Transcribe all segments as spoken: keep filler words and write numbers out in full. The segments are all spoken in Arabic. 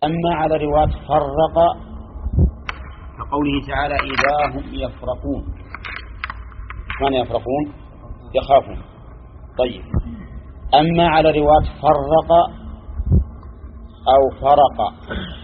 أما على رواية فرق كقوله تعالى إذا هم يفرقون، من يفرقون؟ يخافون. طيب، أما على رواية فرق أو فرق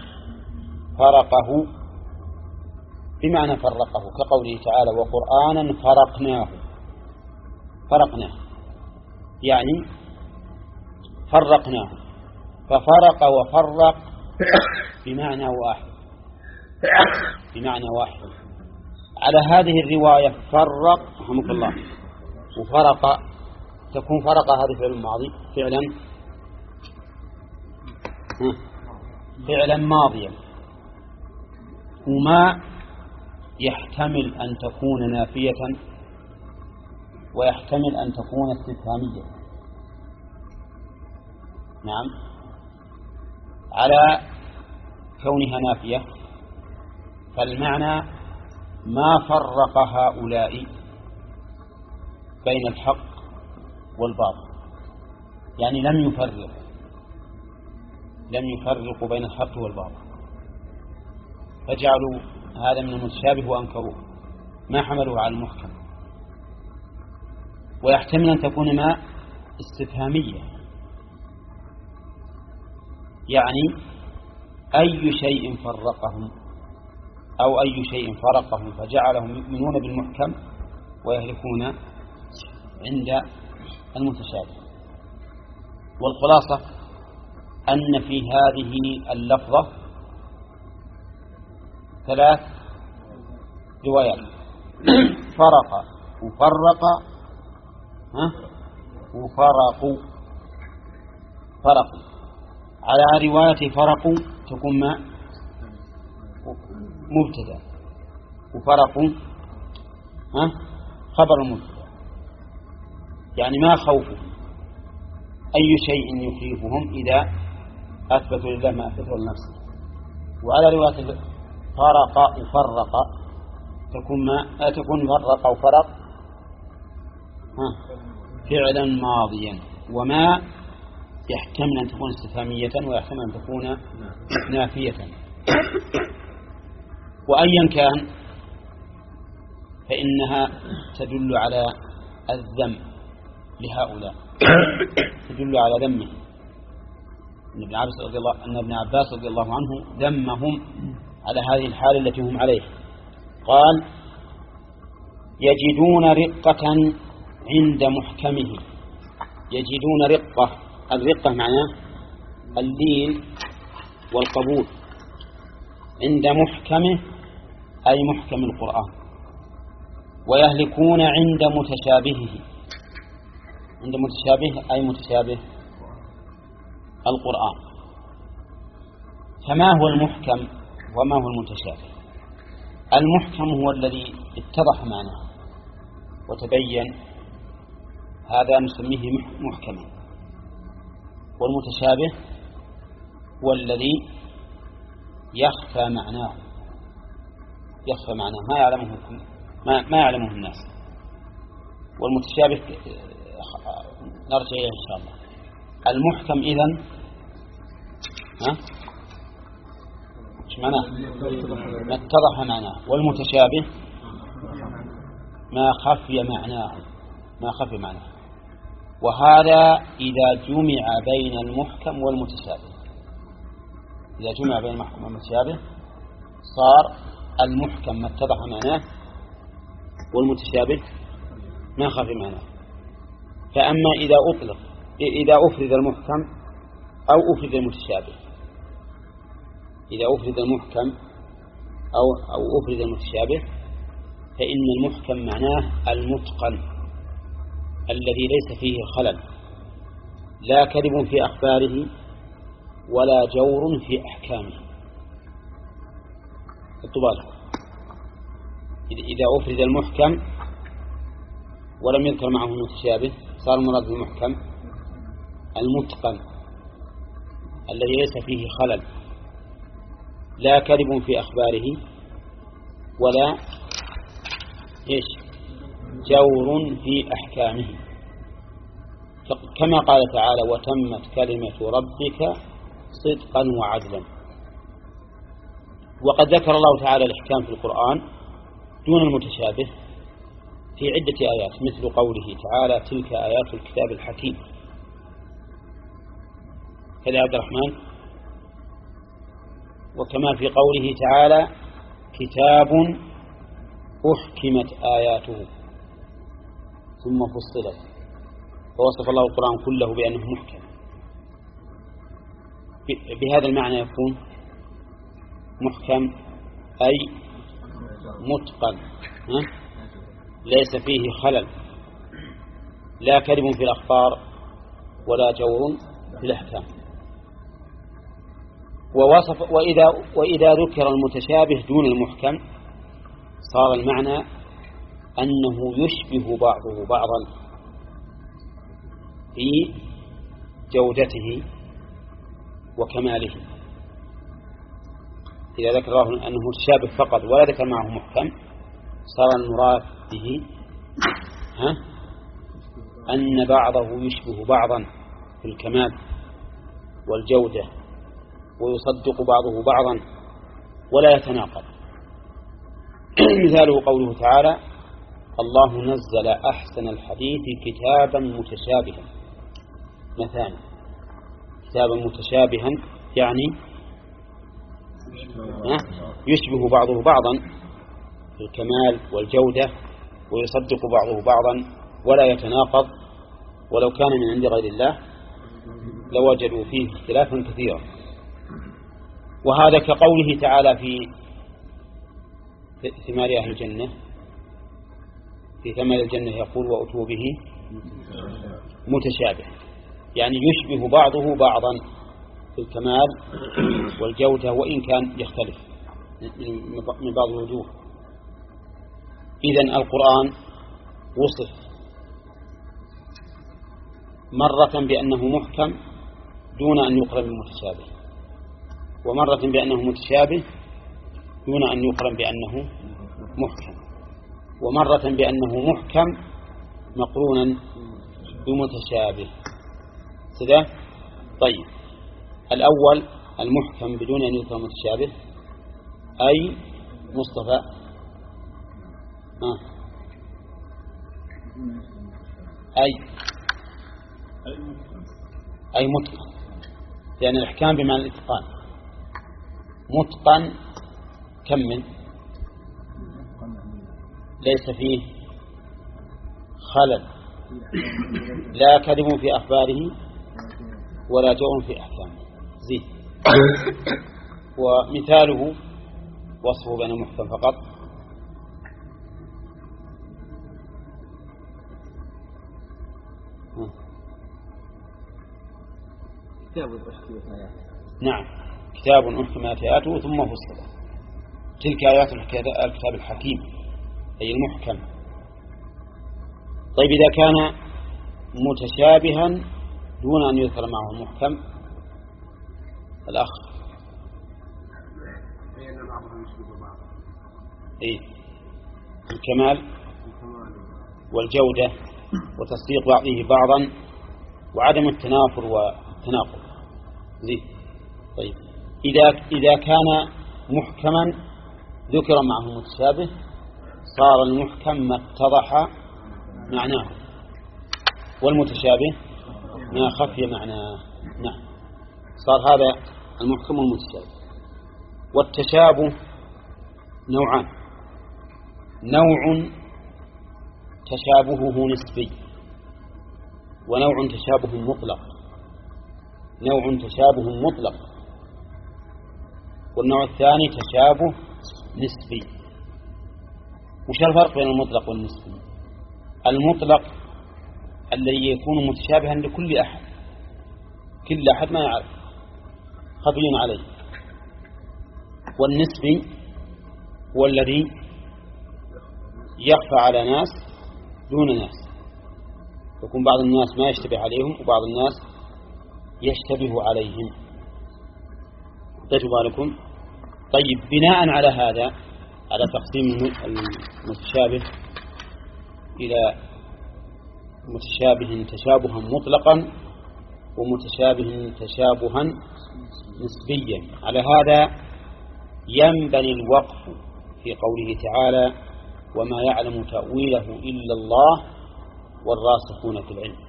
فرقه بمعنى فرقه كقوله تعالى وقرآنا فرقناه، فرقناه يعني فرقناه، ففرق وفرق بمعنى واحد، بمعنى واحد. على هذه الرواية فرق رحمك الله وفرق، تكون فرق هذا فعل ماضي فعلا فعلا ماضيا، وما يحتمل أن تكون نافية ويحتمل أن تكون استفهامية. نعم، على كونها نافية فالمعنى ما فرق هؤلاء بين الحق والباطل، يعني لم يفرق لم يفرقوا بين الحق والباطل، فجعلوا هذا من المتشابه وأنكروه، ما حملوه على المحكم. ويحتمل أن تكون ما استفهامية، يعني أي شيء فرقهم أو أي شيء فرقهم فجعلهم يؤمنون بالمحكم ويهلكون عند المتشابه. والخلاصة أن في هذه اللفظة ثلاث روايات، فرق وفرق ها وفرقوا فرقوا. على رواية فرقوا تكون ما مبتدا، وفرقوا ها خبر مبتدا، يعني ما خوفوا أي شيء يخيفهم إذا أثبتوا لله ما أثبتوا لنفسه. وعلى رواية فرق وفرق تكون ما تكون فرق وفرق ها فعلا ماضيا، وما يحتمل أن تكون استفهامية ويحتمل أن تكون نافية. وأيا كان فإنها تدل على الذم لهؤلاء، تدل على ذمه. أن ابن عباس رضي الله أن ابن عباس رضي الله عنه ذمهم على هذه الحال التي هم عليه. قال يجدون رقة عند محكمه. يجدون رقة، الرقة معناه اللين والقبول، عند محكمه أي محكم القرآن، ويهلكون عند متشابهه. عند متشابه أي متشابه القرآن. فما هو المحكم وما هو المتشابه؟ المحكم هو الذي اتضح معناه وتبين، هذا نسميه محكما. والمتشابه هو الذي يخفى معناه، يخفى معناه ما يعلمه ما, ما يعلمه الناس. والمتشابه نرجع إليه إن شاء الله. المحكم إذن ها ايش معناه؟ ما اتضح معناه. والمتشابه ما خفي معناه، ما خفي معناه. وهذا إذا جمع بين المحكم والمتشابه، إذا جمع بين المحكم والمتشابه صار المحكم ما اتضح معناه والمتشابه ما خفي معناه. فأما إذا أطلق إذا أفرد المحكم أو أفرد المتشابه، إذا أفرد المحكم أو أو أفرد المتشابه فإن المحكم معناه المتقن الذي ليس فيه خلل، لا كذب في أخباره ولا جور في أحكامه. الطبال إذا أفرد المحكم ولم يذكر معه المتشابه صار المراد بالمحكم المتقن الذي ليس فيه خلل، لا كذب في أخباره ولا إيش جور في أحكامه. كما قال تعالى وتمت كلمة ربك صدقا وعدلا. وقد ذكر الله تعالى الإحكام في القرآن دون المتشابه في عدة آيات، مثل قوله تعالى تلك آيات الكتاب الحكيم. كذا عبد الرحمن. وكما في قوله تعالى كتاب أحكمت آياته ثم فصلت، فوصف الله القرآن كله بأنه محكم. بهذا المعنى يكون محكم أي متقن، ليس فيه خلل، لا كذب في الأخبار ولا جور في الأحكام. ووصف وإذا, وإذا ذكر المتشابه دون المحكم صار المعنى أنه يشبه بعضه بعضا في جودته وكماله. إذا ذكر الله أنه متشابه فقط ولا ذكر معه محكم صار المراد به ها أن بعضه يشبه بعضا في الكمال والجودة ويصدق بعضه بعضا ولا يتناقض. مثاله قوله تعالى الله نزل أحسن الحديث كتابا متشابها. مثلا كتابا متشابها يعني يشبه بعضه بعضا في الكمال والجودة ويصدق بعضه بعضا ولا يتناقض، ولو كان من عند غير الله لوجدوا فيه اختلافا كثيرا. وهذا كقوله تعالى في ثمار أهل الجنة في ثمار الجنة يقول وأتوا به متشابه، يعني يشبه بعضه بعضا في الكمال والجودة وإن كان يختلف من بعض الوجوه. إذن القرآن وصف مرة بأنه محكم دون أن يقرن بالمتشابه، ومرة بأنه متشابه دون أن يقرن بأنه محكم، ومرة بأنه محكم مقرونا بمتشابه كذا. طيب الأول المحكم بدون أن يذكر متشابه أي مصطفى آه. أي أي متقن، لأن الإحكام بمعنى الإتقان. متقن كم من ليس فيه خلل، لا كذب في أخباره ولا جور في أحكامه. زيد. ومثاله وصفه بأنه محكم فقط كتاب أحكمت آياته. نعم كتاب أحكمت آياته ثم فصلت. تلك آيات الكتاب الحكيم أي المحكم. طيب إذا كان متشابها دون أن يذكر معه المحكم الأخ إيه الكمال والجودة وتصديق بعضه بعضا وعدم التنافر والتناقض. زين. طيب إذا إذا كان محكما ذكر معه متشابه صار المحكم ما اتضح معناه والمتشابه ما خفي معناه. نعم صار هذا المحكم والمتشابه. والتشابه نوعان: نوع تشابهه نسبي ونوع تشابه مطلق. نوع تشابه مطلق والنوع الثاني تشابه نسبي. وش الفرق بين المطلق والنسبي؟ المطلق الذي يكون متشابها لكل أحد، كل أحد ما يعرف خفي عليه. والنسبي هو الذي يخفى على ناس دون ناس، يكون بعض الناس ما يشتبه عليهم وبعض الناس يشتبه عليهم. تجوا بالكم. طيب بناء على هذا، على تقسيم المتشابه إلى متشابه تشابها مطلقا ومتشابه تشابها نسبيا، على هذا ينبني الوقف في قوله تعالى وما يعلم تأويله إلا الله والراسخون في العلم.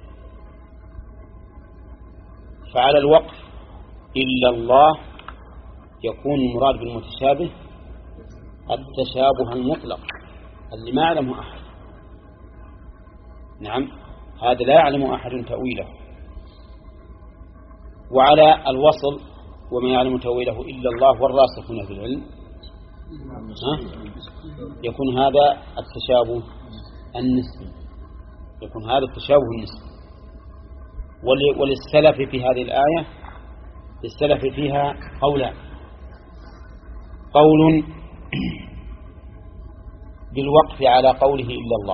فعلى الوقف إلا الله يكون المراد بالمتشابه التشابه المطلق اللي ما يعلمه أحد. نعم، هذا لا يعلم أحد تأويله. وعلى الوصل وما يعلم تأويله إلا الله والراسخون في العلم يكون هذا التشابه النسبي، يكون هذا التشابه النسبي. وللسلف في هذه الآية للسلف فيها قولان: قول بالوقف على قوله إلا الله،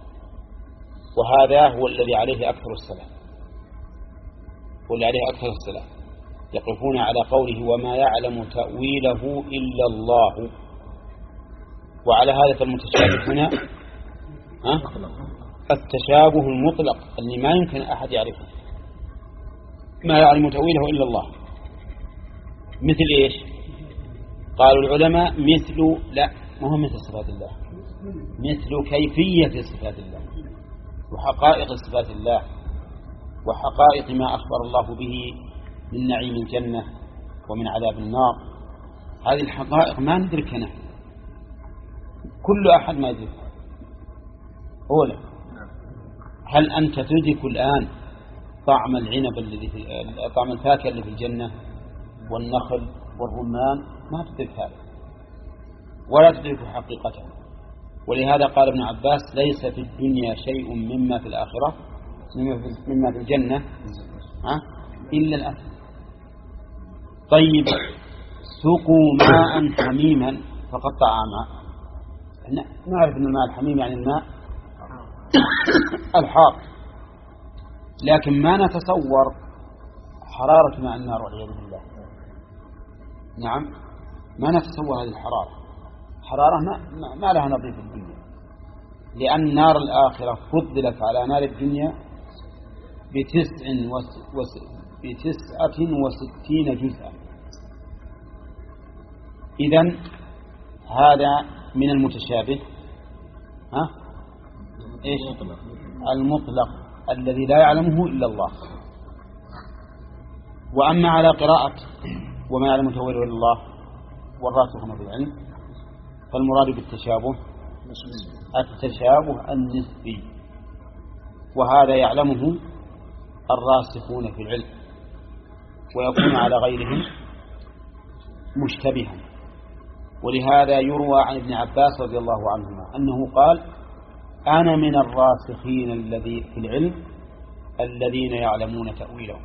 وهذا هو الذي عليه أكثر السلف، والذي عليه أكثر السلف يقفون على قوله وما يعلم تأويله إلا الله. وعلى هذا فالمتشابه هنا ها؟ التشابه المطلق اللي ما يمكن أحد يعرفه، ما يعلم تأويله إلا الله. مثل إيش؟ قالوا العلماء مثل، لا ما هو مثل صفات الله، مثل كيفية صفات الله وحقائق صفات الله وحقائق ما أخبر الله به من نعيم الجنة ومن عذاب النار. هذه الحقائق ما ندركنا، كل أحد ما يدركها. أولا، هل أنت تدرك الآن طعم العنب الذي في طعم الفاكهة اللي في الجنة والنخل والرمان؟ ما تدرك هذا ولا تدرك حقيقته. ولهذا قال ابن عباس ليس في الدنيا شيء مما في الآخرة مما في الجنة ها إلا الأكل. طيب، سقوا ماء حميما فقطع ماء. نعرف أن الماء الحميم يعني الماء الحار، لكن ما نتصور حرارة ماء النار والعياذ بالله. نعم، ما نتصور هذه الحرارة، حرارة ما, ما لها نظير في الدنيا، لأن نار الآخرة فضلت على نار الدنيا بتسع وس بتسعة وستين جزءا. إذن هذا من المتشابه ها؟ إيش؟ المطلق الذي لا يعلمه إلا الله. وأما على قراءة وما يعلم تأويله إلا الله والراسخون في العلم فالمراد بالتشابه التشابه النسبي، وهذا يعلمه الراسخون في العلم ويكون على غيرهم مشتبها. ولهذا يروى عن ابن عباس رضي الله عنهما أنه قال أنا من الراسخين الذي في العلم الذين يعلمون تأويله.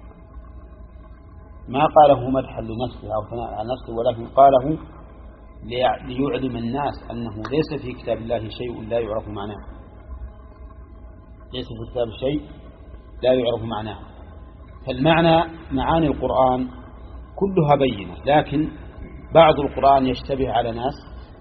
ما قاله مدحا لنفسه أو ثناء على نفسه، ولكن قاله ليعلم الناس أنه ليس في كتاب الله شيء لا يعرف معناه، ليس في كتاب شيء لا يعرف معناه. فالمعنى معاني القرآن كلها بينة، لكن بعض القرآن يشتبه على ناس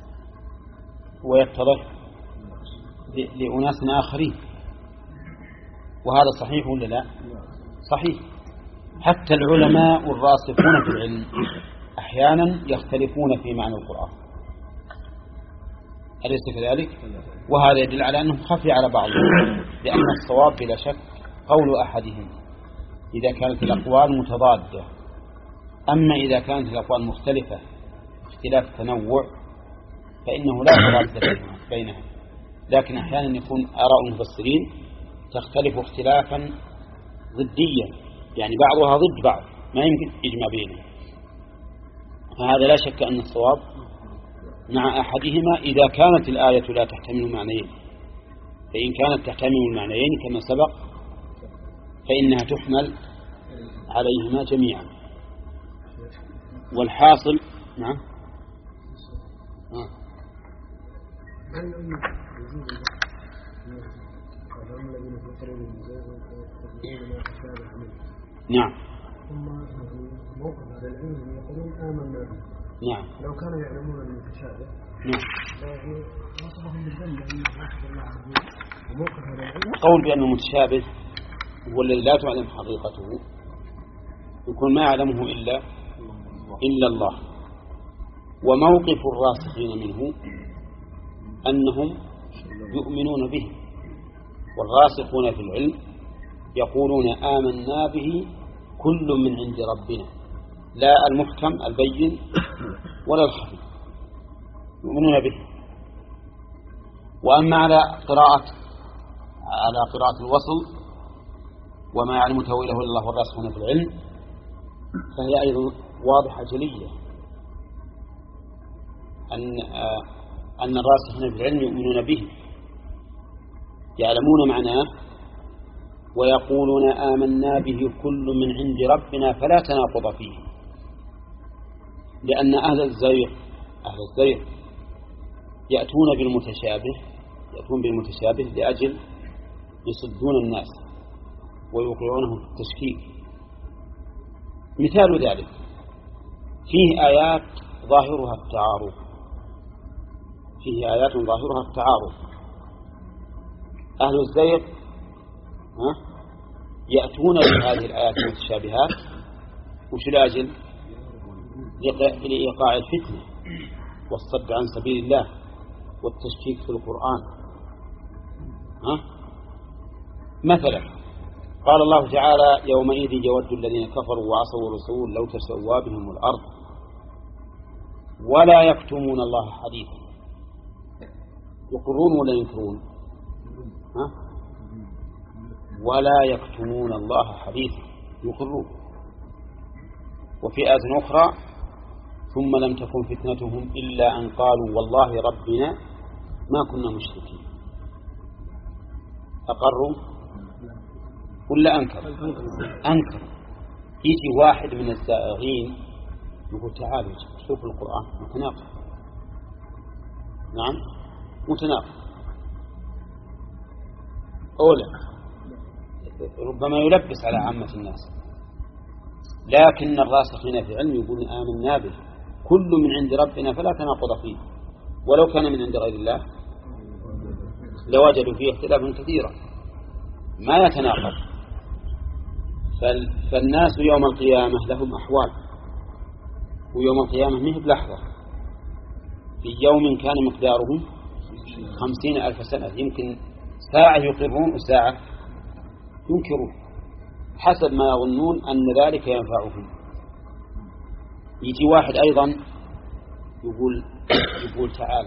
ويتضح لأناس آخرين، وهذا صحيح ولا لا؟ صحيح. حتى العلماء الراسخون في العلم أحيانا يختلفون في معنى القرآن، أليس كذلك؟ وهذا يدل على أنه خفي على بعضهم، لأن الصواب بلا شك قول أحدهم إذا كانت الأقوال متضادة. أما إذا كانت الأقوال مختلفة اختلاف تنوع فإنه لا تضاد بينها، لكن أحيانا يكون آراء المفسرين تختلف اختلافا ضديا، يعني بعضها ضد بعض ما يمكن يجمع بينهم. فهذا لا شك أن الصواب مع أحدهما إذا كانت الآية لا تحتمل معنيين، فإن كانت تحتمل المعنيين كما سبق فإنها تحمل عليهما جميعا. والحاصل نعم آه. نعم ثم موقف هذا العلم يقولون آمنا به. نعم، لو كانوا يعلمون المتشابه نعم وصفهم بالذنب أن يوصف الله عز وجل. وموقف هذا العلم قول بأنه متشابه هو الذي لا تعلم حقيقته، يكون ما يعلمه إلا إلا الله. وموقف الراسخين منه أنهم يؤمنون به، والراسخون في العلم يقولون آمنا به كل من عند ربنا، لا المحكم البين ولا الخفي، يؤمنون به. وأما على قراءة على قراءة الوصل وما يعلم تأويله إلا الله والراسخون في العلم، فهي أيضا واضحة جلية أن أن الراسخين في العلم يؤمنون به، يعلمون معناه ويقولون آمنا به كل من عند ربنا، فلا تناقض فيه، لأن أهل الزيغ أهل الزيغ يأتون بالمتشابه يأتون بالمتشابه لأجل يصدون الناس ويوقعونهم في التشكيك. مثال ذلك فيه آيات ظاهرها التعارض فيه آيات ظاهرها التعارض أهل الزيغ يأتون بهذه الآيات المتشابهات وش الأجل؟ لإيقاع الفتنة والصد عن سبيل الله والتشكيك في القرآن. ها؟ مثلا قال الله تعالى يومئذ يود الذين كفروا وعصوا الرسول لو تسوى بهم الأرض ولا يكتمون الله حديثا. يقرون ولا ينكرون؟ ها؟ ولا يكتمون الله حديثا، يقرون. وفي آية أخرى ثم لم تكن فتنتهم إلا أن قالوا والله ربنا ما كنا مشركين. أقروا ولا أنكر؟ أنكر. يجي واحد من الزائغين يقول تعالوا شوفوا القرآن متناقض. نعم متناقض. أولا ربما يلبس على عامة الناس، لكن الراسخين في العلم يقولون آمنا به كل من عند ربنا فلا تناقض فيه، ولو كان من عند غير الله لوجدوا فيه اختلافا كثيرا ما يتناقض. فالناس يوم القيامة لهم أحوال، ويوم القيامة مه بلحظة، في يوم كان مقداره خمسين ألف سنة، يمكن ساعة يقرون وساعة ينكرون حسب ما يظنون أن ذلك ينفعهم. يجي واحد أيضا يقول يقول تعالى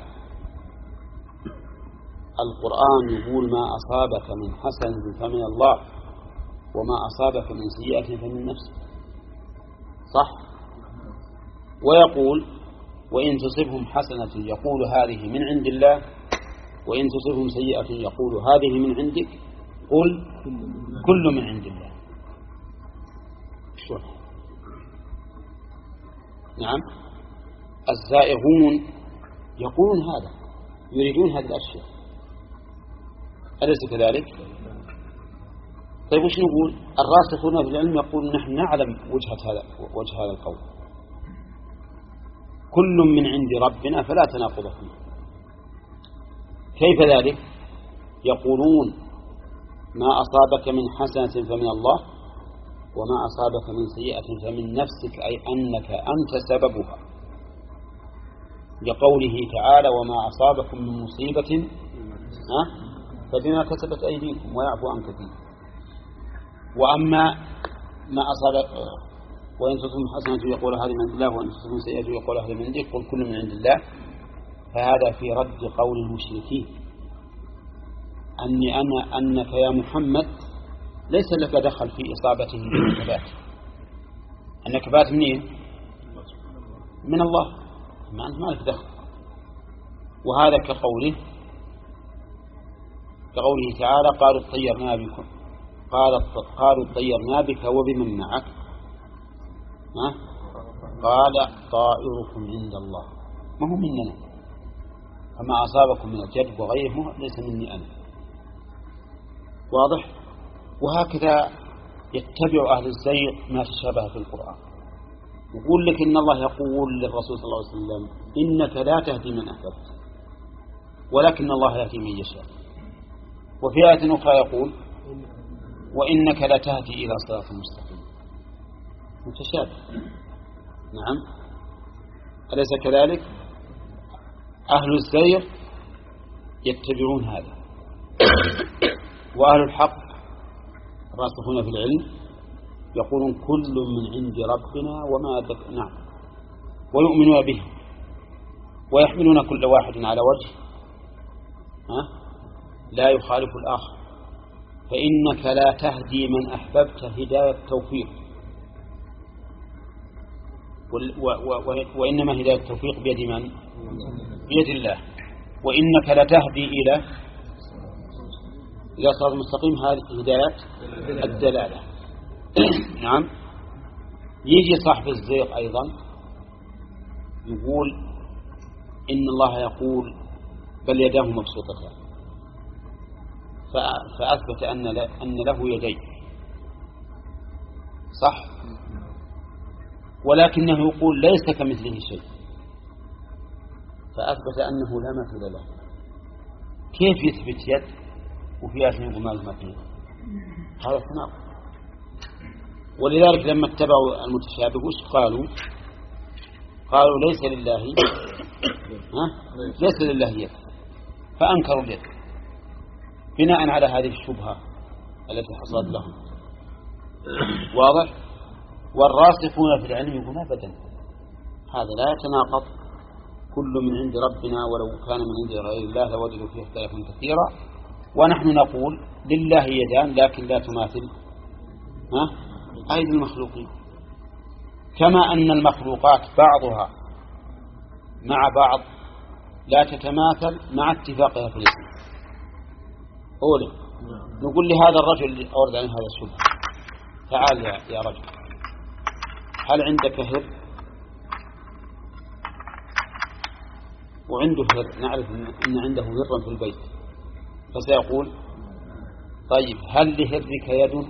القرآن يقول ما أصابك من حسنة فمن الله وما أصابك من سيئة فمن نفسك، صح؟ ويقول وإن تصبهم حسنة يقول هذه من عند الله وإن تصبهم سيئة يقول هذه من عندك قل كل من عند الله. شو؟ نعم الزائغون يقولون هذا، يريدون هذه الأشياء، أليس كذلك؟ طيب وش نقول؟ الراسخون في العلم يقول نحن نعلم وجهة هذا وجه هذا القول كل من عند ربنا فلا تناقض فيه. كيف ذلك؟ يقولون ما أصابك من حسنة فمن الله وما أصابك من سيئة فمن نفسك، أي أنك أنت سببها، لقوله تعالى وما أصابكم من مصيبة فبما كسبت أيديكم ويعفو عن كثير. وأما ما أصاب وإن تصبهم حسنة يقول هذه من عند الله وإن تصبهم سيئة يقول هذه من عندك قل كل من عند الله، فهذا في رد قول المشركين أني أنا أنك يا محمد ليس لك دخل في إصابته بالنكبات. النكبات منين؟ من الله، ما أنت ما لك دخل. وهذا كقوله كقوله تعالى قالوا اطيرنا بكم قال قالوا اطيرنا بك وبمن معك ها؟ قال طائركم عند الله ما هو مننا، فما أصابكم من الجدب وغيره ليس مني أنا. واضح؟ وهكذا يتبع أهل الزيغ ما تشابه في القرآن. يقول لك إن الله يقول للرسول صلى الله عليه وسلم إنك لا تهدي من أحببت ولكن الله يهدي من يشاء. وفي آية أخرى يقول وإنك لا تهدي إلى صراط مستقيم. متشابه. نعم. أليس كذلك؟ أهل الزيغ يتبعون هذا، وأهل الحق الراسخون في العلم يقولون كل من عند ربنا وما دك... نعم، ويؤمنون به ويحملون كل واحد على وجه ها؟ لا يخالف الآخر، فإنك لا تهدي من أحببت هداية توفيق، و... و... وإنما هداية التوفيق بيد من؟ بيد الله. وإنك لتهدي إلى إلى صراط مستقيم، هذه هداية الدلالة. نعم. يجي صاحب الزيغ أيضا يقول إن الله يقول بل يداه مبسوطتان، فأثبت أن أن له يدين، صح، ولكنه يقول ليس كمثله شيء، فأثبت أنه لا مثل له. كيف يثبت يد وفيها شيء وما فيه؟ هذا تناقض. ولذلك لما اتبعوا المتشابه وش قالوا؟ قالوا ليس لله ها؟ ليس لله يد، فأنكروا اليد بناء على هذه الشبهة التي حصلت لهم. واضح؟ والراسخون في العلم يقولون أبدا هذا لا يتناقض، كل من عند ربنا ولو كان من عند غير الله لوجدوا فيه اختلافا كثيرا، ونحن نقول لله يدان لكن لا تماثل ها؟ أيدي المخلوقين، كما أن المخلوقات بعضها مع بعض لا تتماثل مع اتفاقها في الاسم. أولي نقول لهذا الرجل اللي أورد عن هذا الشبه تعال يا, يا رجل، هل عندك هر؟ وعنده هر، نعرف أن عنده هرا في البيت، فسيقول طيب هل لهرك يد؟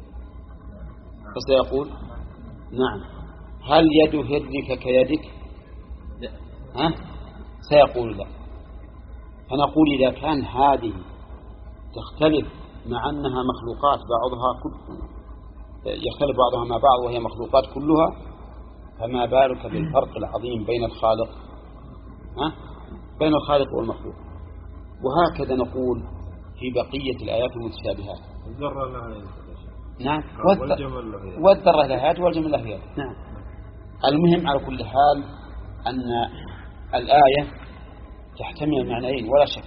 فسيقول نعم. هل يد هرك كيدك؟ ها؟ سيقول لا. فنقول إذا كان هذه تختلف مع أنها مخلوقات بعضها كل يختلف بعضها مع بعض وهي مخلوقات كلها، فما بالك بالفرق العظيم بين الخالق ها؟ بين الخالق والمخلوق. وهكذا نقول في بقية الآيات المتشابهات. نعم، والذرة لها يد والجمل لها يد. نعم. المهم على كل حال أن الآية تحتمل معنيين ولا شك،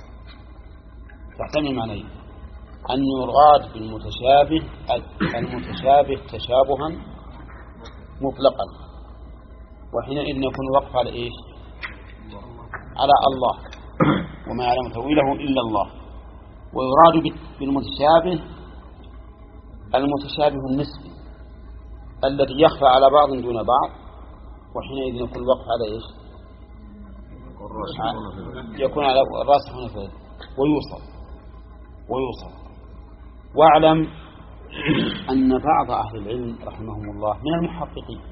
تحتمل معنيين: أن يراد بالمتشابه المتشابه تشابها مطلقا، وحينئذ يكون الوقف على إيش؟ على الله، وما يعلم تأويله إلا الله. ويراد بالمتشابه المتشابه النسبي الذي يخفى على بعض دون بعض، وحينئذ يكون الوقف على إيش؟ يكون على الراسخ هنا فيه ويوصل ويوصل. واعلم أن بعض أهل العلم رحمهم الله من المحققين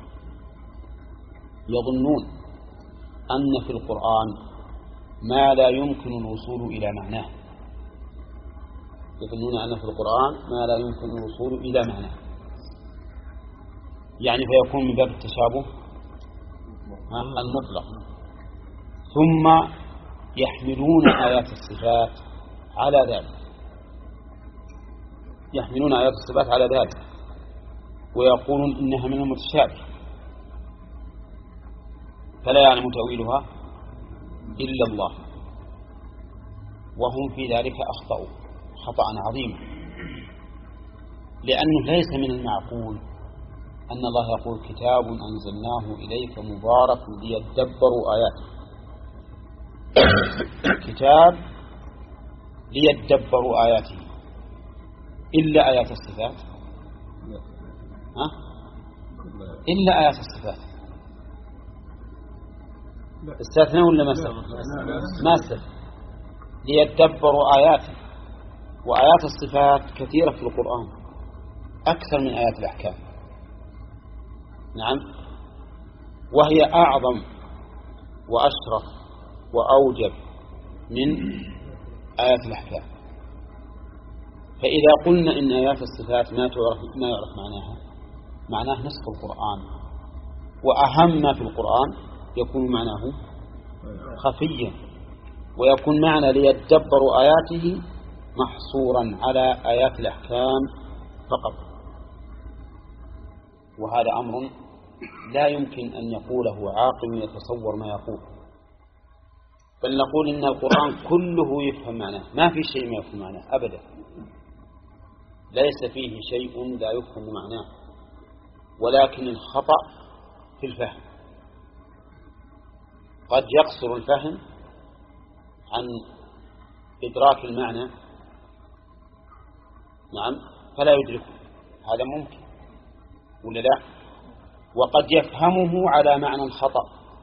يظنون أن في القرآن ما لا يمكن الوصول إلى معناه، يظنون أن في القرآن ما لا يمكن الوصول إلى معناه، يعني فيكون من باب التشابه المطلق. ثم يحملون آيات الصفات على ذلك، يحملون آيات الصفات على ذلك ويقولون إنها من المتشابه فلا يعلم تأويلها إلا الله، وهم في ذلك أخطأوا خطأ عظيما، لأنه ليس من المعقول أن الله يقول كتاب أنزلناه إليك مبارك ليدبروا آياته، كتاب ليدبروا آياته إلا آيات الصفات ها؟ إلا آيات الصفات استثناء ولا ما استثناء؟ ما استثناء. ليدبروا آياته، وآيات الصفات كثيرة في القرآن أكثر من آيات الأحكام. نعم، وهي أعظم وأشرف وأوجب من آيات الأحكام. فإذا قلنا إن آيات الصفات ما تعرف ما يعرف معناها، معناه نصف القرآن وأهم ما في القرآن يكون معناه خفيا، ويكون معنى ليدبروا آياته محصورا على آيات الأحكام فقط. وهذا أمر لا يمكن أن يقوله عاقل يتصور ما يقول، بل نقول إن القرآن كله يفهم معناه، ما في شيء ما يفهم معناه أبدا، ليس فيه شيء لا يفهم معناه، ولكن الخطأ في الفهم. قد يقصر الفهم عن إدراك المعنى، نعم، فلا يدركه، هذا ممكن ولا لا؟ وقد يفهمه على معنى خطأ،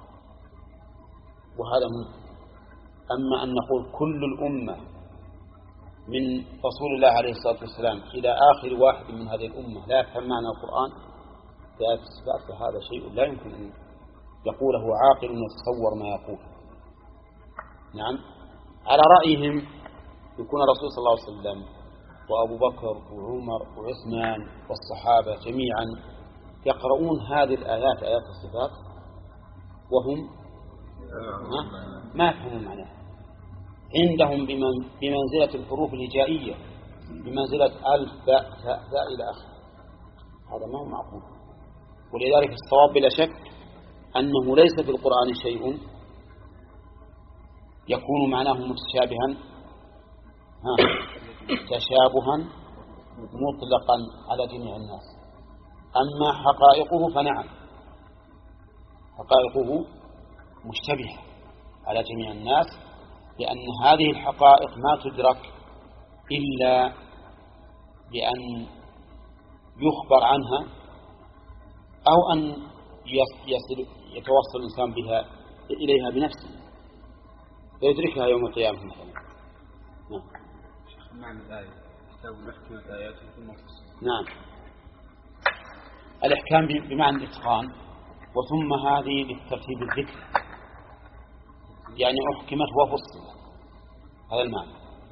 وهذا ممكن. أما أن نقول كل الأمة من رسول الله عليه الصلاة والسلام إلى آخر واحد من هذه الأمة لا يفهم معنى القرآن فهذا شيء لا يمكن أن يقوله عاقل يتصور ما يقول. نعم، على رأيهم يكون الرسول صلى الله عليه وسلم وأبو بكر وعمر وعثمان والصحابة جميعا يقرؤون هذه الآيات، آيات الصفات، وهم ما يفهمون معناها، عندهم بمنزلة الحروف الهجائية، بمنزلة ألف باء تاء ثاء إلى آخره. هذا ما هو معقول. ولذلك الصواب بلا شك أنه ليس في القرآن شيء يكون معناه متشابها ها تشابها مطلقا على جميع الناس. أما حقائقه فنعم، حقائقه مشتبهة على جميع الناس، لأن هذه الحقائق ما تدرك إلا بأن يخبر عنها أو أن يصل يتوصل الإنسان بها إليها بنفسه فيدركها يوم القيامة مثلا. نعم. معنى الآية كتاب يحكم الآيات ثم فصل. نعم، الإحكام بمعنى الإتقان، وثم هذه للترتيب الذكر، يعني أحكمت وفصلت، هذا المعنى.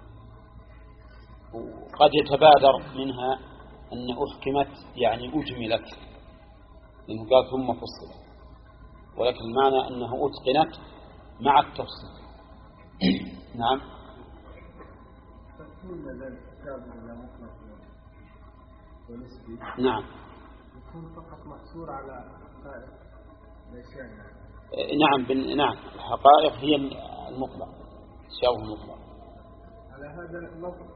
وقد يتبادر منها أن أحكمت يعني أجملت، لأنه قال ثم فصلت، ولكن المعنى أنه أتقنت مع التفصيل. نعم. نعم. يكون فقط محصور على حقائق الأشياء. نعم بن... نعم، الحقائق هي المطلق، الشيء المطلق. على هذا اللفظ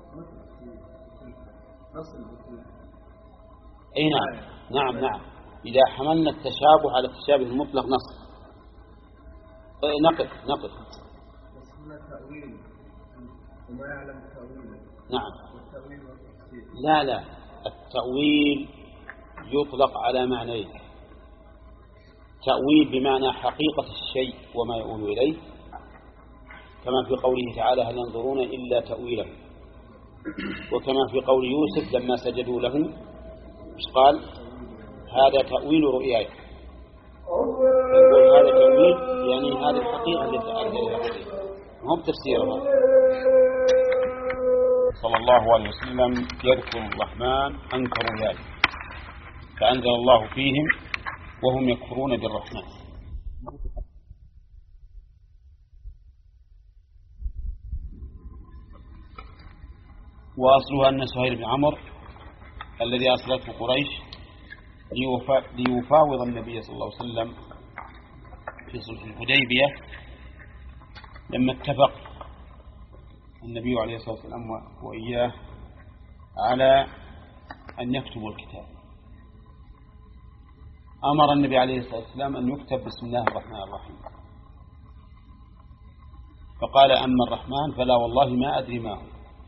نصل. أي نعم. نعم نعم، إذا حملنا التشابه على التشابه المطلق نصل. نقف نقف. بس هنا تأويل وما يعلم تأويله. نعم. والتأويل والتفسير. لا لا، التأويل يطلق على معنيين: تأويل بمعنى حقيقة الشيء وما يؤول إليه، كما في قوله تعالى هل ينظرون إلا تأويله، وكما في قول يوسف لما سجدوا له مش قال هذا تأويل رؤياي، يقول هذا تأويل يعني هذه الحقيقة التي أرجلها مو بتفسيرها. صلى الله عليه وسلم يذكر الرحمن أنكروا ذلك فأنزل الله فيهم وهم يكفرون بالرحمن. وأصلها أن سهيل بن عمرو الذي أصلته قريش ليفاوض النبي صلى الله عليه وسلم في صلح الحديبية، لما اتفق النبي عليه الصلاة والسلام وإياه على أن يكتبوا الكتاب، أمر النبي عليه الصلاة والسلام أن يكتب بسم الله الرحمن الرحيم، فقال أما الرحمن فلا والله ما أدري ما هو،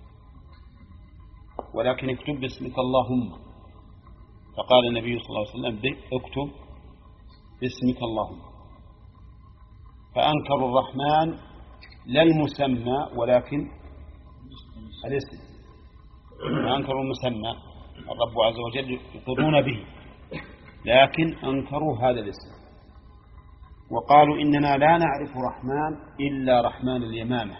ولكن اكتب باسمك اللهم. فقال النبي صلى الله عليه وسلم اكتب باسمك اللهم. فأنكروا الرحمن لا المسمى ولكن الاسم، فأنكروا المسمى الرب عز وجل يقرون به، لكن أنكروا هذا الاسم وقالوا إننا لا نعرف رحمن إلا رحمن اليمامة،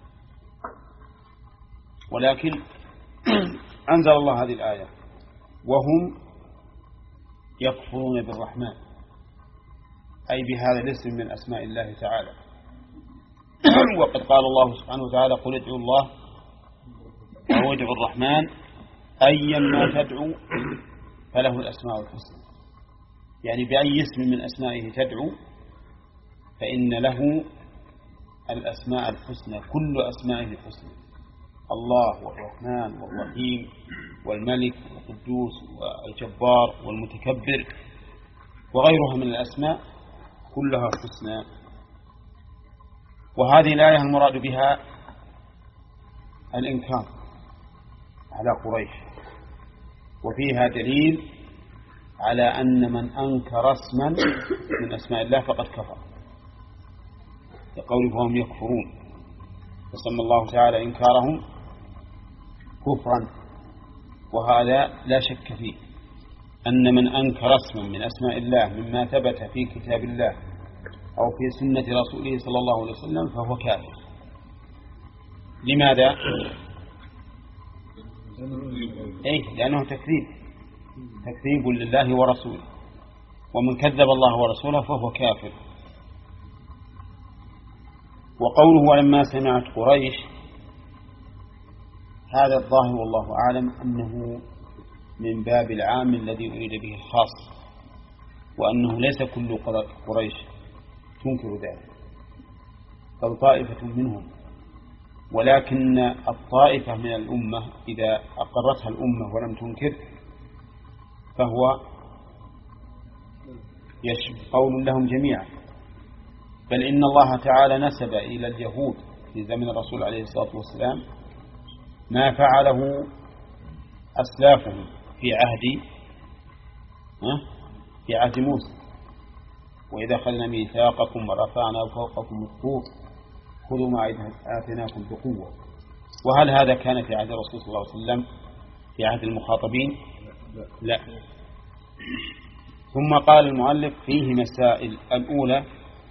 ولكن أنزل الله هذه الآية وهم يكفرون بالرحمن، أي بهذا الاسم من أسماء الله تعالى. وقد قال الله سبحانه وتعالى قل ادعوا الله أو ادعوا الرحمن أيا ما تدعو فله الأسماء الحسنى، يعني بأي اسم من أسمائه تدعو فإن له الأسماء الحسنى، كل أسمائه الحسنى، الله والرحمن والرحيم والملك والقدوس والجبار والمتكبر وغيرها من الأسماء كلها حسنى. وهذه الآية المراد بها الإنكار على قريش، وفيها دليل على أن من أنكر اسما من أسماء الله فقد كفر، يقول فهم يكفرون، فسمى الله تعالى إنكارهم كفرا. وهذا لا شك فيه أن من أنكر اسما من أسماء الله مما ثبت في كتاب الله أو في سنة رسوله صلى الله عليه وسلم فهو كافر. لماذا؟ إيه؟ لأنه تكذيب تكذيب لله ورسوله، ومن كذب الله ورسوله فهو كافر. وقوله ولما سمعت قريش، هذا الظاهر والله أعلم أنه من باب العام الذي أريد به الخاص، وأنه ليس كل قريش تنكر ذلك، بل طائفة منهم، ولكن الطائفة من الأمة إذا أقرتها الأمة ولم تنكر فهو قول لهم جميعا. بل إن الله تعالى نسب إلى اليهود في زمن الرسول عليه الصلاة والسلام ما فعله أسلافهم في عهد في عهد موسى، وإذا أخذنا ميثاقكم ورفعنا فوقكم الطور خذوا ما آتيناكم بقوة. وهل هذا كان في عهد الرسول صلى الله عليه وسلم في عهد المخاطبين؟ لا. ثم قال المؤلف فيه مسائل. الأولى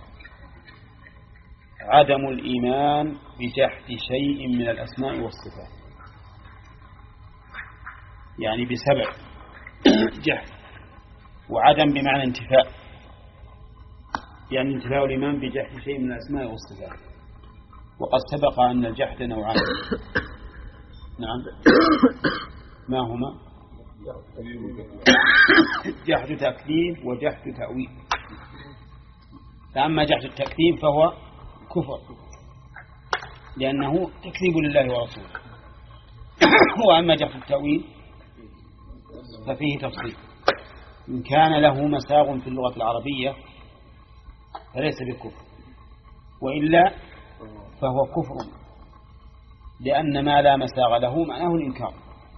عدم الإيمان بجحد شيء من الأسماء والصفات، يعني بسبب جحد، وعدم بمعنى انتفاء، يعني انتفاء الإيمان بجحد شيء من الأسماء والصفات. وقد سبق أن الجحد نوعان. نعم، ما هما؟ جحد تكذيب وجحد تأويل. فأما جحد التكذيب فهو كفر لأنه تكذيب لله ورسوله، وأما جحد التأويل ففيه تفصيل. إن كان له مساغ في اللغة العربية فليس بكفر، وإلا فهو كفر، لأن ما لا مساغ له معناه الإنكار،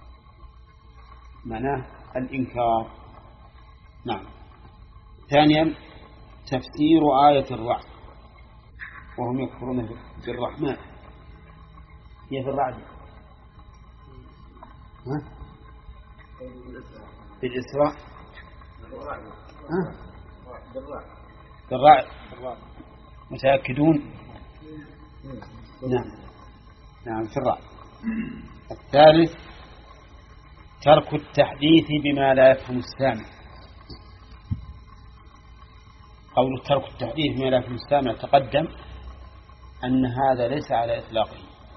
معناه الإنكار. نعم. ثانيا تفسير آية الرعد، وهم يكفرون بالرحمن. هي في الرعد، ها؟ في الإسراء، ها؟ بالرعد. متأكدون؟ نعم نعم في الرعد. الثالث ترك التحديث بما لا يفهم السامع. قول ترك التحديث بما لا يفهم السامع تقدم أن هذا ليس على إطلاقه،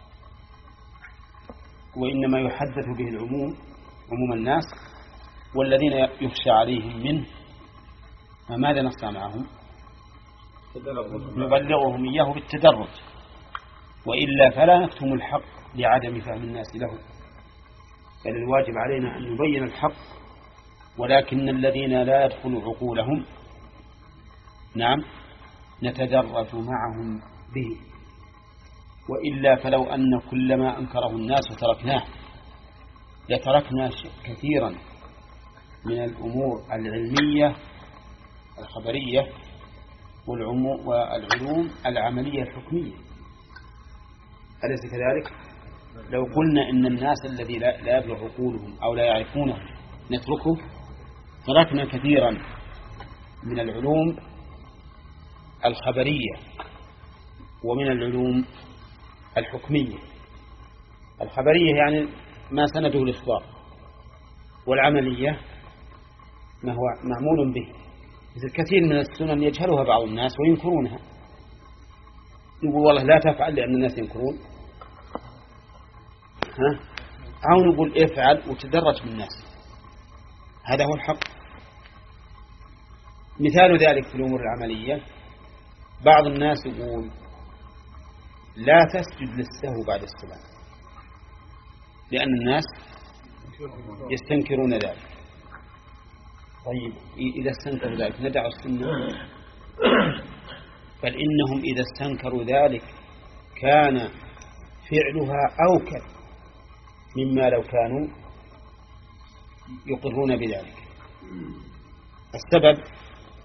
وإنما يحدث به العموم، عموم الناس، والذين يخشى عليهم منه فماذا نصنع معهم؟ نبلغهم إياه بالتدرج، وإلا فلا نكتم الحق لعدم فهم الناس له، بل الواجب علينا أن نبين الحق، ولكن الذين لا يدخل عقولهم نعم نتدرج معهم به، وإلا فلو أن كل ما أنكره الناس تركناه لتركنا كثيرا من الأمور العلمية الخبرية والعلوم العملية الحكمية. أليس كذلك؟ لو قلنا إن الناس الذي لا يبلغ عقولهم أو لا يعرفونه نتركه تركنا كثيرا من العلوم الخبرية ومن العلوم الحكمية. الخبرية يعني ما سنده الإخبار، والعملية ما هو معمول به مثل كثير من السنن يجهلها بعض الناس وينكرونها، يقول والله لا تفعل لأن الناس ينكرون، ها؟ أو نقول افعل وتدرج من الناس. هذا هو الحق. مثال ذلك في الأمور العملية، بعض الناس يقول لا تسجد للسهو بعد السلام لأن الناس يستنكرون ذلك. طيب إذا استنكروا ذلك ندع السنة؟ بل إنهم إذا استنكروا ذلك كان فعلها أوكل مما لو كانوا يقرون بذلك. السبب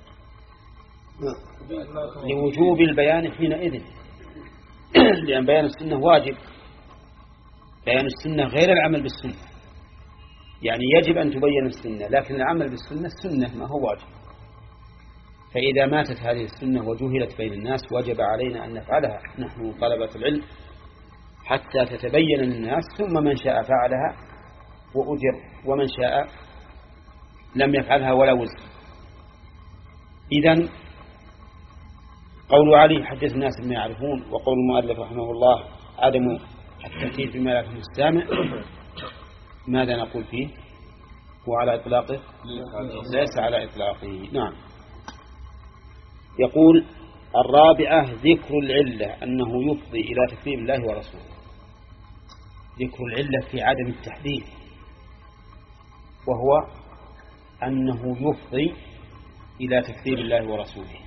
لوجوب البيان حينئذ، لأن بيان السنة واجب. بيان السنة غير العمل بالسنة، يعني يجب أن تبين السنة، لكن العمل بالسنة السنة ما هو واجب. فإذا ماتت هذه السنة وجهلت بين الناس وجب علينا أن نفعلها نحن طلبة العلم حتى تتبين للناس، ثم من شاء فعلها وأجر ومن شاء لم يفعلها ولا وزر. إذن قول علي حدث الناس بما يعرفون، وقول المؤلف رحمه الله عدم التأكيد بما لا يفهم السامع، ماذا نقول فيه؟ هو على إطلاقه؟ ليس على إطلاقه. نعم. يقول الرابعة ذكر العلة أنه يفضي إلى تكذيب الله ورسوله. ذكر العلة في عدم التحديد، وهو أنه يفضي إلى تكذيب الله ورسوله.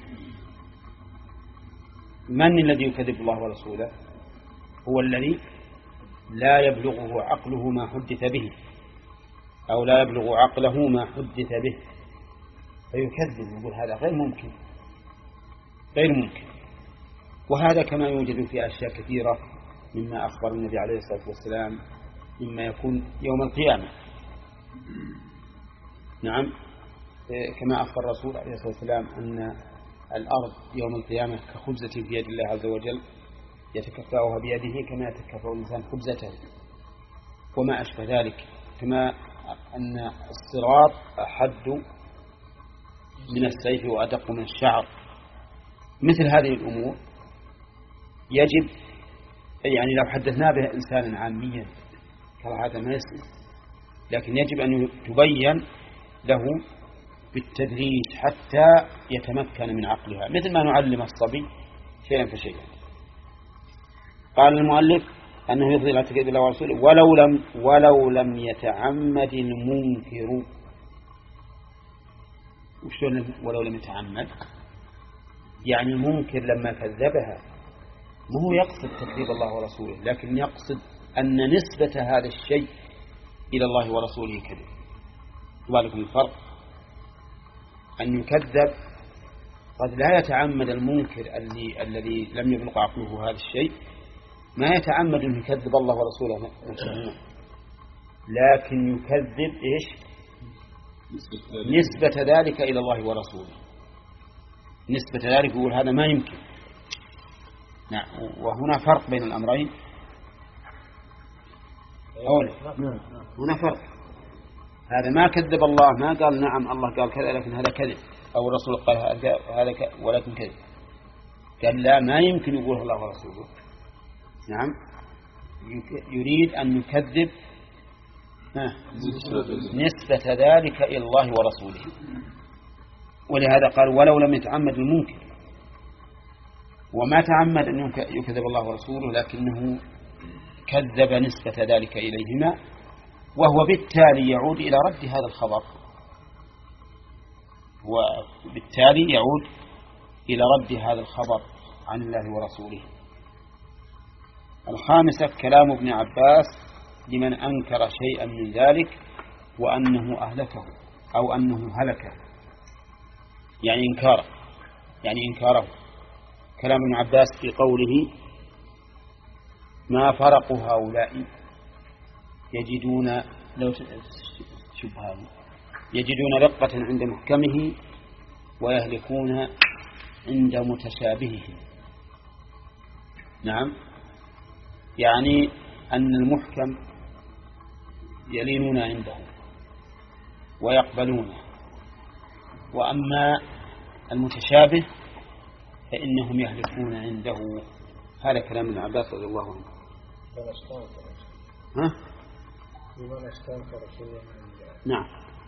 من الذي يكذب الله ورسوله؟ هو الذي لا يبلغه عقله ما حدث به، أو لا يبلغ عقله ما حدث به فيكذب، يقول هذا غير ممكن غير ممكن. وهذا كما يوجد في أشياء كثيرة مما أخبر النبي عليه الصلاة والسلام مما يكون يوم القيامة. نعم، كما أخبر الرسول عليه الصلاة والسلام أن الأرض يوم القيامة كخبزة في يد الله عز وجل يتكفأها بيده كما يتكفأ الإنسان خبزته وما أشبه ذلك، كما أن الصراط أحد من السيف وأدق من الشعر. مثل هذه الأمور يجب، يعني لو حدثنا به إنسان عاميا هذا ما يسمع، لكن يجب أن تبين له بالتدريج حتى يتمكن من عقلها، مثل ما نعلم الصبي شيئا فشيئا. قال المؤلف أنه يفضي إلى تكذيب الله ورسوله ولو لم ولو لم يتعمد المنكر. وشلون ولو لم يتعمد؟ يعني المنكر لما كذبها ما هو يقصد تكذيب الله ورسوله، لكن يقصد أن نسبة هذا الشيء إلى الله ورسوله كذب. وذلك الفرق أن يكذب قد لا يتعمد المنكر الذي الذي لم يبلغ عقله هذا الشيء، ما يتعمد أن يكذب الله ورسوله نفسه، لكن يكذب إيش؟ نسبة ذلك إلى الله ورسوله، نسبة ذلك يقول هذا ما يمكن. نعم. وهنا فرق بين الأمرين. أولا هنا فرق، هذا ما كذب الله، ما قال نعم الله قال كذا لكن هذا كذب، أو الرسول قال هذا ولكن كذب. قال لا، ما يمكن يقول الله ورسوله. نعم، يريد أن يكذب نسبة ذلك إلى الله ورسوله، ولهذا قال ولو لم يتعمد المنكر، وما تعمد أن يكذب الله ورسوله لكنه كذب نسبة ذلك إليهما، وهو بالتالي يعود إلى رد هذا الخبر، وبالتالي يعود إلى رد هذا الخبر عن الله ورسوله. الخامسة كلام ابن عباس لمن أنكر شيئا من ذلك وأنه أهلكه أو أنه هلكه، يعني إنكاره يعني إنكاره كلام ابن عباس في قوله ما فرق هؤلاء يجدون لو شبهان يجدون رقة عند محكمه ويهلكون عند متشابهه. نعم، يعني أن المحكم يلينون عنده ويقبلونه، وأما المتشابه فإنهم يهلكون عنده. هذا كلام ابن عباس رضي الله عنه. ها؟ نعم.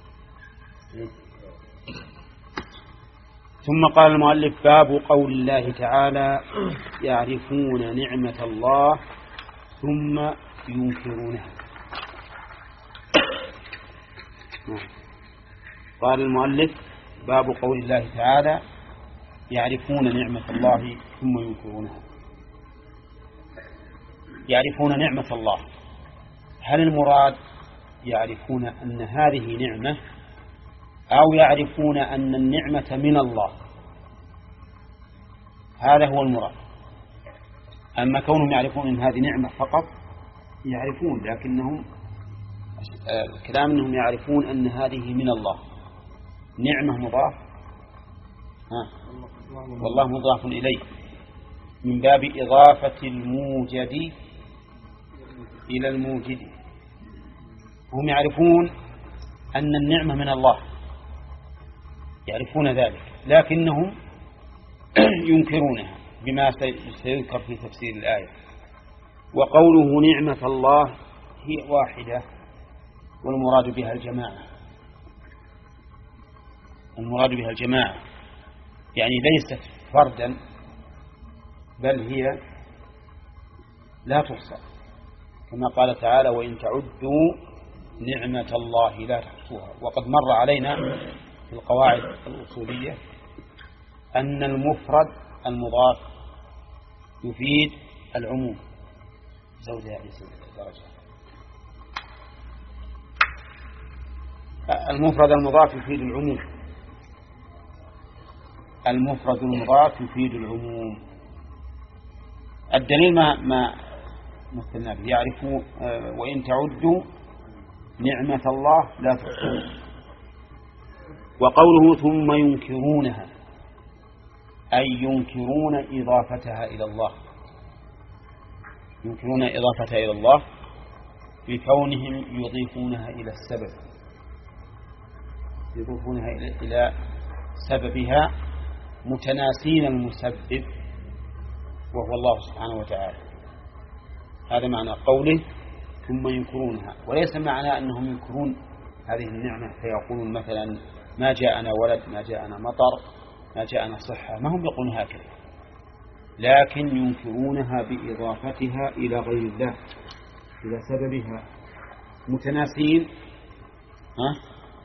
ثم قال المؤلف باب قول الله تعالى يعرفون نعمة الله ثم ينكرونها. قال المؤلف باب قول الله تعالى يعرفون نعمة الله ثم ينكرونها. يعرفون نعمة الله، هل المراد يعرفون أن هذه نعمة أو يعرفون أن النعمة من الله؟ هذا هو المراد. أما كونهم يعرفون أن هذه نعمة فقط يعرفون، لكنهم الكلام أنهم يعرفون أن هذه من الله. نعمة مضاف ها والله مضاف إليه من باب إضافة الموجد إلى الموجد. هم يعرفون أن النعمة من الله، يعرفون ذلك، لكنهم ينكرونها بما سيذكر في تفسير الآية. وقوله نعمة الله هي واحدة والمراد بها الجماعة. المراد بها الجماعة يعني ليست فردا بل هي لا تحصى، كما قال تعالى وإن تعدوا نعمة الله لا تحصوها. وقد مر علينا في القواعد الأصولية أن المفرد المضاف يفيد العموم. زوجها درجة. المفرد المضاف يفيد العموم. المفرد المضاف يفيد العموم. الدليل ما ما مثلنا به يعرفوا وإن تعدوا نعمة الله لا تحصوها. وقوله ثم ينكرونها أي ينكرون إضافتها إلى الله. ينكرون إضافتها إلى الله بكونهم يضيفونها إلى السبب، يضيفونها إلى سببها متناسين المسبب وهو الله سبحانه وتعالى. هذا معنى قوله ثم ينكرونها، وليس معنى أنهم ينكرون هذه النعمة فيقولون مثلا ما جاءنا ولد، ما جاءنا مطر، ما جاءنا صحة، ما هم يقولون هكذا، لكن ينكرونها بإضافتها إلى غير الله إلى سببها متناسين ها؟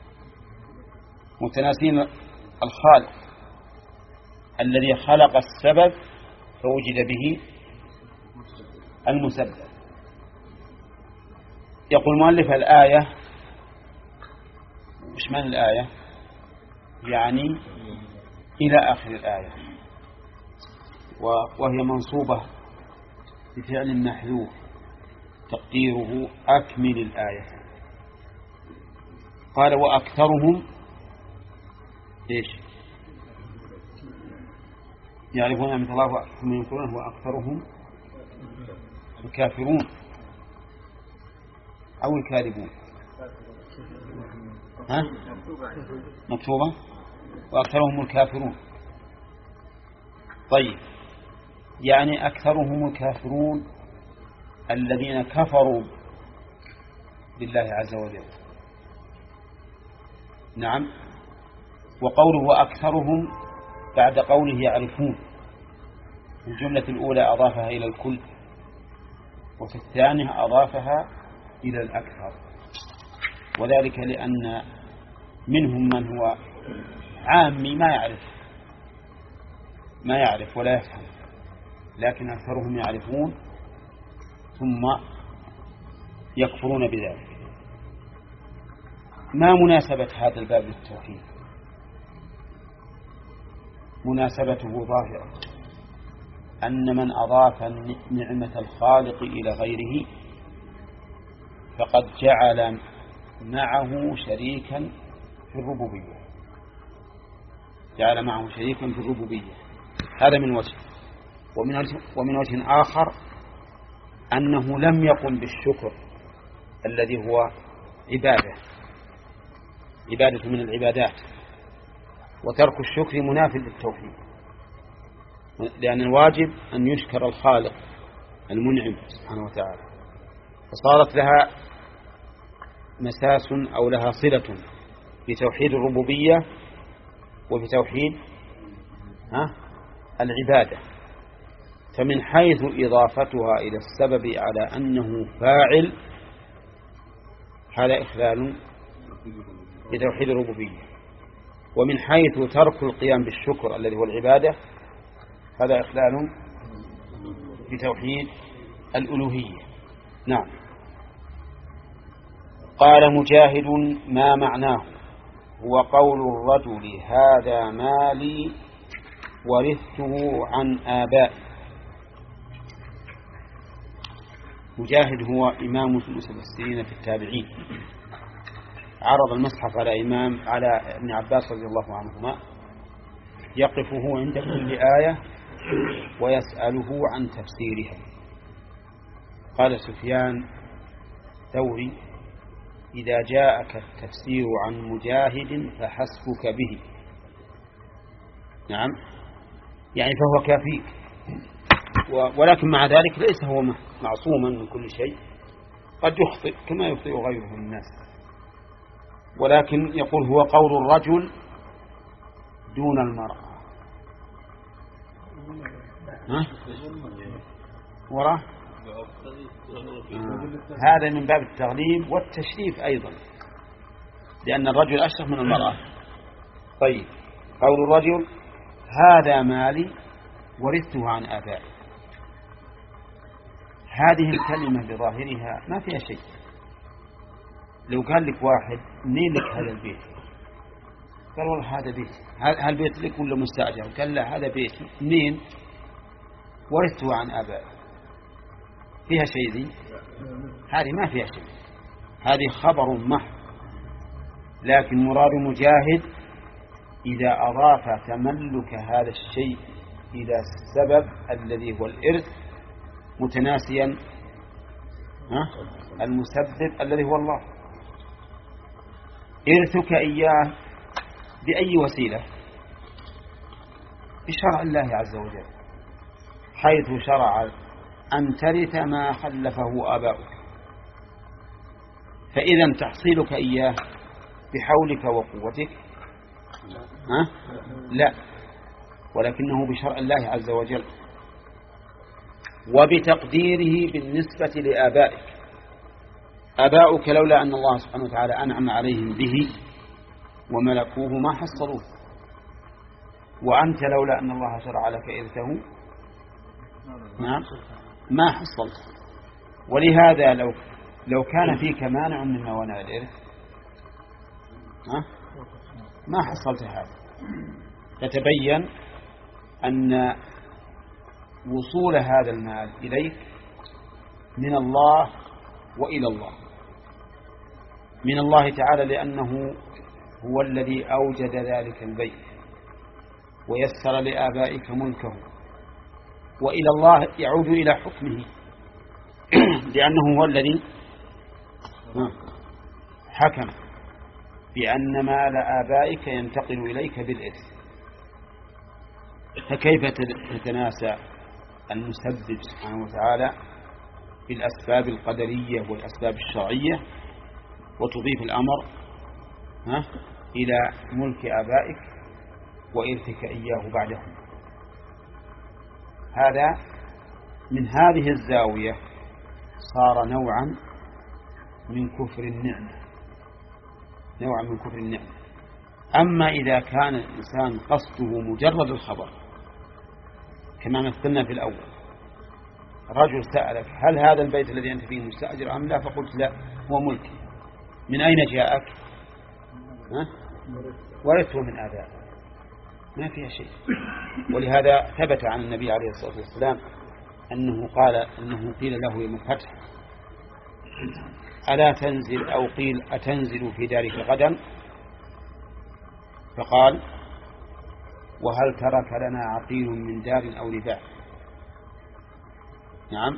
متناسين الخالق الذي خلق السبب فوجد به المسبب. يقول مؤلف الآية، وش معنى الآية؟ يعني إلى آخر الآية، وهي منصوبة بفعل محذوف تقديره أكمل الآية. قال وأكثرهم إيش؟ يعرفون نعمة الله ثم ينكرونه وأكثرهم الكافرون أو الكاذبون. ها؟ مكتوبة وأكثرهم الكافرون. طيب، يعني أكثرهم الكافرون الذين كفروا بالله عز وجل. نعم. وقوله وأكثرهم بعد قوله يعرفون، الجملة الأولى أضافها إلى الكل، وفي الثانية أضافها إلى الأكثر، وذلك لأن منهم من هو عامي ما يعرف ما يعرف ولا يفهم، لكن أكثرهم يعرفون ثم يكفرون بذلك. ما مناسبة هذا الباب للتوحيد؟ مناسبته ظاهرة، أن من أضاف نعمة الخالق إلى غيره فقد جعل معه شريكا في الربوبية، جعل معه شريكا في الربوبية. هذا من وجه. ومن وجه, ومن وجه آخر أنه لم يقم بالشكر الذي هو عبادة عبادة من العبادات، وترك الشكر مناف للتوحيد، لأن الواجب أن يشكر الخالق المنعم سبحانه وتعالى، فصارت لها مساس أو لها صلة بتوحيد الربوبية وبتوحيد العبادة. فمن حيث إضافتها إلى السبب على أنه فاعل هذا إخلال بتوحيد الربوبية، ومن حيث ترك القيام بالشكر الذي هو العبادة هذا إخلال بتوحيد الألوهية. نعم. قال مجاهد: ما معناه؟ هو قول الرجل هذا مالي ورثته عن آبائي. مجاهد هو إمام المتبصرين في التابعين، عرض المصحف على إمام على ابن عباس رضي الله عنهما، يقفه عند كل آية ويسأله عن تفسيرها. قال سفيان ثوري: إذا جاءك التفسير عن مجاهد فحسبك به. نعم، يعني فهو كافيك، ولكن مع ذلك ليس هو معصوما من كل شيء، قد يخطئ كما يخطئ غيره من الناس، ولكن يقول هو قول الرجل دون المرأة. ها؟ وراه آه. هذا من باب التغليب والتشريف أيضا، لأن الرجل أشرف من المرأة. طيب، قول الرجل هذا مالي ورثته عن آبائي، هذه الكلمة بظاهرها ما فيها شيء. لو قال لك واحد منين لك هذا البيت؟ قال والله هذا بيت. هل بيت لك ولا مستأجر؟ قال لا هذا بيت. منين؟ ورثته عن آبائي. فيها شيء ذي؟ هذه ما فيها شيء، هذه خبر محض. لكن مراد مجاهد إذا أضاف تملك هذا الشيء إلى السبب الذي هو الإرث متناسيا المسبب الذي هو الله. إرثك إياه بأي وسيلة؟ بشرع الله عز وجل، حيث شرع أن ترث ما خلفه آباؤك. فإذا تحصيلك إياه بحولك وقوتك ها؟ لا، ولكنه بشرع الله عز وجل وبتقديره بالنسبة لآبائك. آباؤك لولا أن الله سبحانه وتعالى أنعم عليهم به وملكوه ما حصلوه، وأنت لولا أن الله شرع لك إرثه نعم ما حصلت. ولهذا لو لو كان فيك مانع من موانع الإرث ما حصلت هذا. فتبين أن وصول هذا المال إليك من الله وإلى الله، من الله تعالى لأنه هو الذي أوجد ذلك البيت ويسر لآبائك ملكه، وإلى الله يعود إلى حكمه لأنه هو الذي حكم بأن مال آبائك ينتقل إليك بالإرث. فكيف تتناسى المسبب سبحانه وتعالى بالأسباب القدرية والأسباب الشرعية وتضيف الأمر ها إلى ملك آبائك وإرثك إياه بعدهم؟ هذا من هذه الزاوية صار نوعا من كفر النعمة، نوعا من كفر النعمة. أما إذا كان الإنسان قصده مجرد الخبر كما مثلنا في الأول، رجل سألك هل هذا البيت الذي أنت فيه مستأجر أم لا؟ فقلت لا هو ملكي. من أين جاءك؟ ورثته من آبائك، ما فيها شيء. ولهذا ثبت عن النبي عليه الصلاة والسلام أنه قال أنه قيل له يوم الفتح ألا تنزل، أو قيل أتنزل في دارك غدا؟ فقال وهل ترك لنا عقيل من دار أو رباع؟ نعم.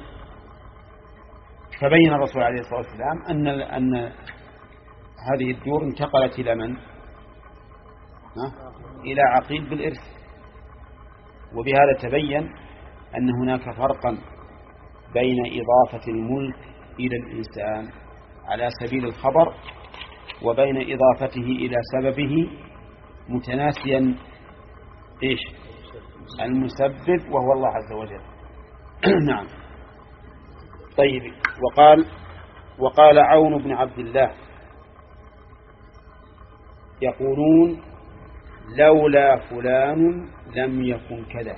فبين الرسول عليه الصلاة والسلام أن أن هذه الدور انتقلت إلى من؟ إلى عقيل بالإرث. وبهذا تبين أن هناك فرقا بين إضافة الملك إلى الإنسان على سبيل الخبر وبين إضافته إلى سببه متناسيا إيش المسبب وهو الله عز وجل. نعم. طيب. وقال وقال عون بن عبد الله يقولون لولا فلان لم يكن كذا.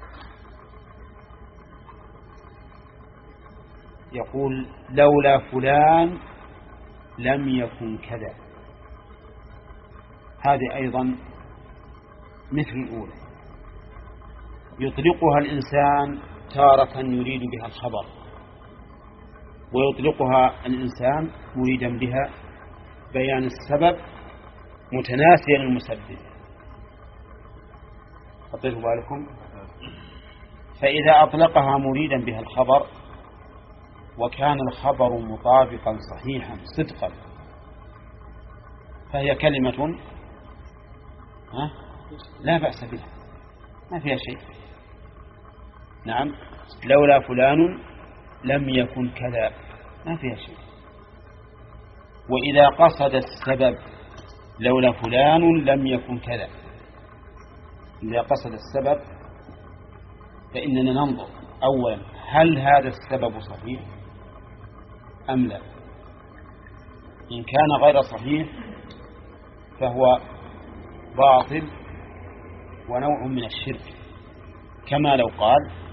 يقول لولا فلان لم يكن كذا. هذه أيضا مثل الأولى، يطلقها الإنسان تارة يريد بها الخبر، ويطلقها الإنسان مريدا بها بيان السبب متناسيا المسبب. أطلقوا بالكم. فإذا أطلقها مريدا بها الخبر وكان الخبر مطابقا صحيحا صدقا فهي كلمة لا بأس بها، ما فيها شيء. نعم. لولا فلان لم يكن كذا، ما فيها شيء. وإذا قصد السبب لولا فلان لم يكن كذا، إذا قصد السبب فإننا ننظر أولا هل هذا السبب صحيح أم لا. إن كان غير صحيح فهو باطل ونوع من الشرك، كما لو قال